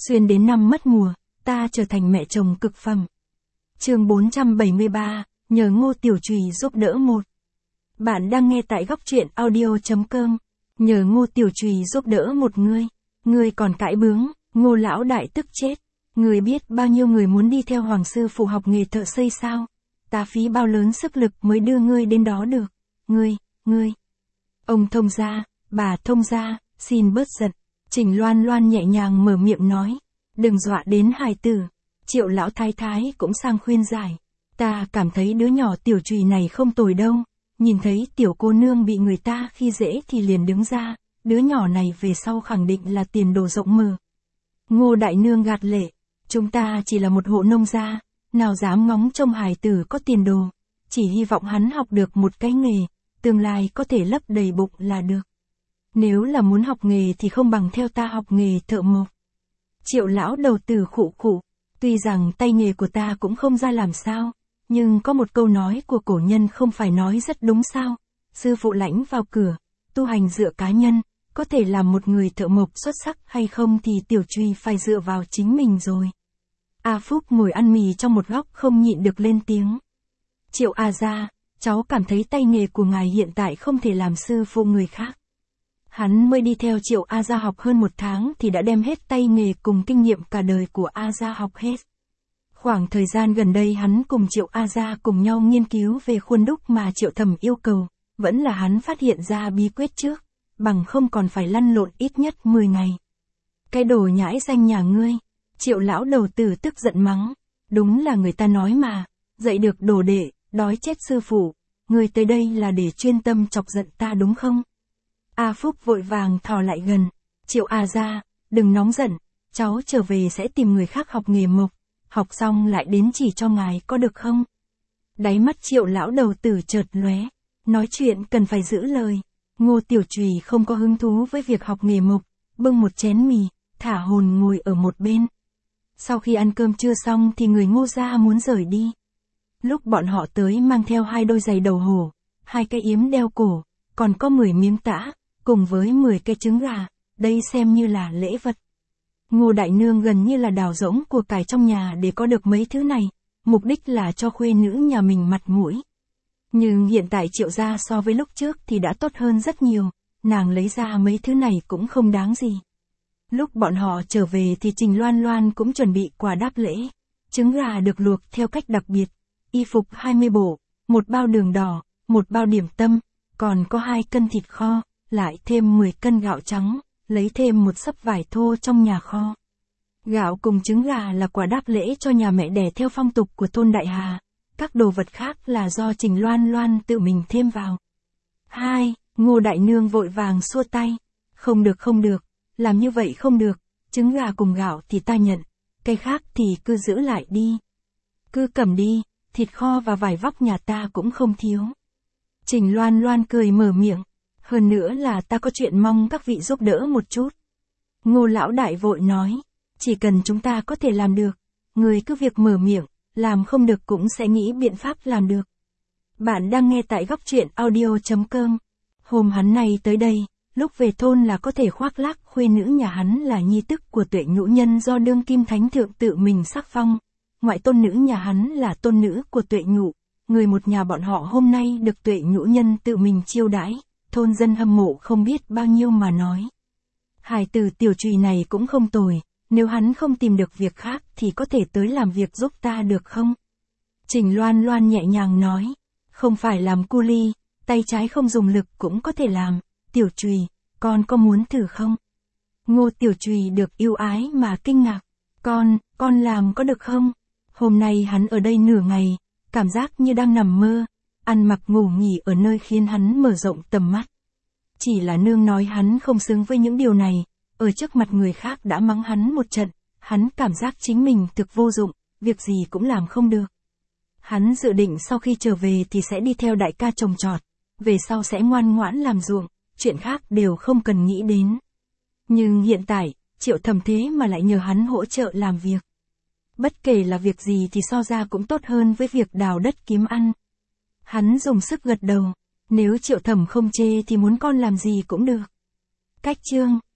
Xuyên đến năm mất mùa, ta trở thành mẹ chồng cực phẩm. Chương 473, nhờ Ngô Tiểu Trùy giúp đỡ một. Bạn đang nghe tại góc truyện audio.com. Nhờ Ngô Tiểu Trùy giúp đỡ một ngươi. Ngươi còn cãi bướng, Ngô lão đại tức chết. Ngươi biết bao nhiêu người muốn đi theo Hoàng sư phụ học nghề thợ xây sao? Ta phí bao lớn sức lực mới đưa ngươi đến đó được. Ngươi. Ông thông gia, bà thông gia, xin bớt giận. Trình Loan Loan nhẹ nhàng mở miệng nói. Đừng dọa đến hài tử. Triệu lão thái thái cũng sang khuyên giải. Ta cảm thấy đứa nhỏ Tiểu Trùy này không tồi đâu. Nhìn thấy tiểu cô nương bị người ta khi dễ thì liền đứng ra. Đứa nhỏ này về sau khẳng định là tiền đồ rộng mở. Ngô đại nương gạt lệ. Chúng ta chỉ là một hộ nông gia. Nào dám ngóng trông hài tử có tiền đồ. Chỉ hy vọng hắn học được một cái nghề. Tương lai có thể lấp đầy bụng là được. Nếu là muốn học nghề thì không bằng theo ta học nghề thợ mộc. Triệu lão đầu tử khụ khụ. Tuy rằng tay nghề của ta cũng không ra làm sao. Nhưng có một câu nói của cổ nhân không phải nói rất đúng sao. Sư phụ lãnh vào cửa. Tu hành dựa cá nhân. Có thể làm một người thợ mộc xuất sắc hay không thì Tiểu Trùy phải dựa vào chính mình rồi. A Phúc ngồi ăn mì trong một góc không nhịn được lên tiếng. Triệu A gia, cháu cảm thấy tay nghề của ngài hiện tại không thể làm sư phụ người khác. Hắn mới đi theo Triệu A gia học hơn 1 tháng thì đã đem hết tay nghề cùng kinh nghiệm cả đời của A gia học hết. Khoảng thời gian gần đây hắn cùng Triệu A gia cùng nhau nghiên cứu về khuôn đúc mà Triệu Thẩm yêu cầu, vẫn là hắn phát hiện ra bí quyết trước, bằng không còn phải lăn lộn ít nhất 10 ngày. Cái đồ nhãi danh nhà ngươi, Triệu lão đầu tử tức giận mắng, đúng là người ta nói mà, dạy được đồ đệ, đói chết sư phụ, ngươi tới đây là để chuyên tâm chọc giận ta đúng không? A Phúc vội vàng thò lại gần, Triệu A gia, đừng nóng giận, cháu trở về sẽ tìm người khác học nghề mộc, học xong lại đến chỉ cho ngài có được không? Đáy mắt Triệu lão đầu tử chợt lóe, nói chuyện cần phải giữ lời. Ngô Tiểu Trùy không có hứng thú với việc học nghề mộc, bưng một chén mì, thả hồn ngồi ở một bên. Sau khi ăn cơm trưa xong thì người Ngô gia muốn rời đi. Lúc bọn họ tới mang theo 2 đôi giày đầu hổ, 2 cái yếm đeo cổ, còn có 10 miếng tã, cùng với 10 cái trứng gà, đây xem như là lễ vật. Ngô đại nương gần như là đào rỗng của cải trong nhà để có được mấy thứ này, mục đích là cho khuê nữ nhà mình mặt mũi. Nhưng hiện tại Triệu gia so với lúc trước thì đã tốt hơn rất nhiều, nàng lấy ra mấy thứ này cũng không đáng gì. Lúc bọn họ trở về thì Trình Loan Loan cũng chuẩn bị quà đáp lễ. Trứng gà được luộc theo cách đặc biệt, y phục 20 bộ, 1 bao đường đỏ, 1 bao điểm tâm, còn có 2 cân thịt kho, lại thêm 10 cân gạo trắng, lấy thêm một xấp vải thô trong nhà kho. Gạo cùng trứng gà là quà đáp lễ cho nhà mẹ đẻ theo phong tục của thôn Đại Hà. Các đồ vật khác là do Trình Loan Loan tự mình thêm vào. Ngô đại nương vội vàng xua tay. Không được, làm như vậy không được, trứng gà cùng gạo thì ta nhận, cái khác thì cứ giữ lại đi. Cứ cầm đi, thịt kho và vải vóc nhà ta cũng không thiếu. Trình Loan Loan cười mở miệng, hơn nữa là ta có chuyện mong các vị giúp đỡ một chút. Ngô lão đại vội nói, chỉ cần chúng ta có thể làm được, người cứ việc mở miệng. Làm không được cũng sẽ nghĩ biện pháp làm được. Bạn đang nghe tại góc truyện audio.com. Hôm hắn này tới đây, lúc về thôn là có thể khoác lác khuê nữ nhà hắn là nhi tức của Tuệ Nhũ Nhân do đương kim thánh thượng tự mình sắc phong. Ngoại tôn nữ nhà hắn là tôn nữ của Tuệ Nhũ. Người một nhà bọn họ hôm nay được Tuệ Nhũ Nhân tự mình chiêu đãi, thôn dân hâm mộ không biết bao nhiêu mà nói. Hài tử Tiểu Trùy này cũng không tồi. Nếu hắn không tìm được việc khác thì có thể tới làm việc giúp ta được không? Trình Loan Loan nhẹ nhàng nói. Không phải làm cu ly, tay trái không dùng lực cũng có thể làm. Tiểu Trùy, con có muốn thử không? Ngô Tiểu Trùy được yêu ái mà kinh ngạc. Con làm có được không? Hôm nay hắn ở đây nửa ngày, cảm giác như đang nằm mơ. Ăn mặc ngủ nghỉ ở nơi khiến hắn mở rộng tầm mắt. Chỉ là nương nói hắn không xứng với những điều này. Ở trước mặt người khác đã mắng hắn một trận, hắn cảm giác chính mình thực vô dụng, việc gì cũng làm không được. Hắn dự định sau khi trở về thì sẽ đi theo đại ca trồng trọt, về sau sẽ ngoan ngoãn làm ruộng, chuyện khác đều không cần nghĩ đến. Nhưng hiện tại, Triệu Thẩm thế mà lại nhờ hắn hỗ trợ làm việc. Bất kể là việc gì thì so ra cũng tốt hơn với việc đào đất kiếm ăn. Hắn dùng sức gật đầu, nếu Triệu Thẩm không chê thì muốn con làm gì cũng được. Cách chương